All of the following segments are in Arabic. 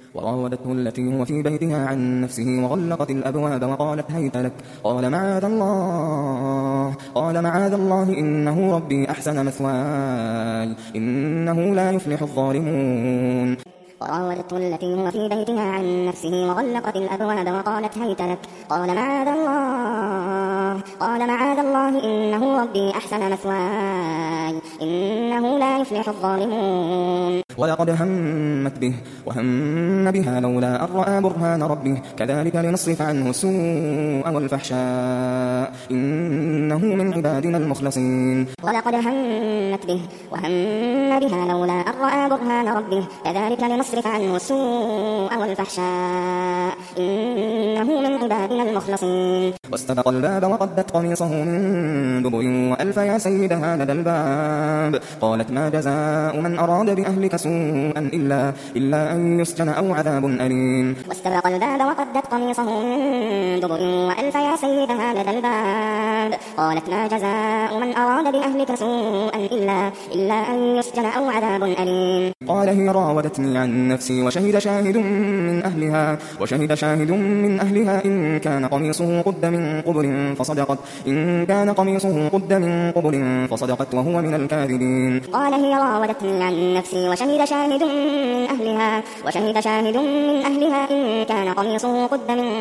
وراودته التي هو في بيتها عن نفسه وغلقت الأبواب وقالت هيت لك. قال معاذ الله إنه ربي أحسن مثواي إنه لا يفلح الظالمون. وراودته التي هو في بيتها عن نفسه وغلقت الأبواب وقالت هيت لك. قال معاذ الله إنه ربي أحسن مثواي إنه لا يفلح الظالمون. ولقد همت به وهم بها لولا أن رأى برهان ربه كذلك لنصرف عنه السوء والفحشاء إنه من عبادنا المخلصين. ولقد همت به وهم بها لولا أن رأى برهان ربه كذلك لنصرف عنه السوء والفحشاء إنه من عبادنا المخلصين. واستبق الباب وقدت قميصه من دبر وألف يا سيدها لدى الباب. قالت ما جزاء من أراد بأهلك سوءا إلا أن يسجن أو عذاب أليم. واستبق الباب وقدت قميصه من دبر وألف يا سيدها لدى الباب. قالت ما جزاء من أراد بأهلك سوءا إلا أن يسجن أو عذاب أليم. قال هي راودتني عن نفسي وشهد شاهد من أهلها إن كان قميصه قد من قبل فصدقت وهو من الكاذبين. قال هي راودتني عن نفسي وشهد شاهد من أهلها إن كان قميصه قد من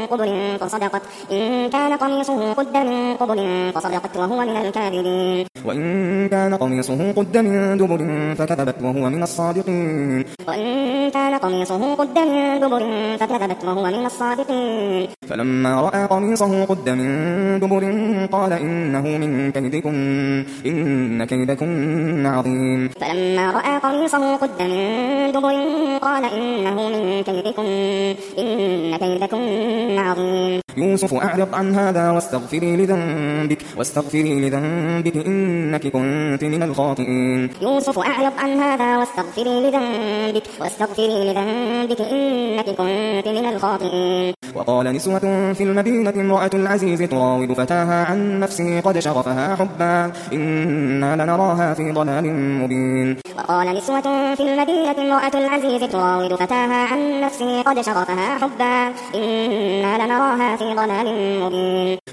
قبل فصدقت وهو من الكاذبين. وإن كان قميصه قد من دبر فكذبت وهو من الصادقين. فلما رأى قميصه قد من دبر قال إنه من كيدكن إن كيدكن عظيم. فلما رأى قميصه قد من دبر قال إنه من كيدكن إن كيدكن عظيم. يوسف أعرض عن هذا واستغفري لذنبك إنك كنت من الخاطئين. يوسف أعرض عن هذا واستغفري لذنبك إنك كنت من الخاطئين. وقال نسوة في المدينة امرأة العزيز تراود فتاها عن نفسه قد شغفها حبا إنا لنراها في ضلال مبين. وقال نسوة في المدينة امرأة العزيز تراود فتاها عن نفسه قد شغفها حبا إنا لنراها في ضلال مبين.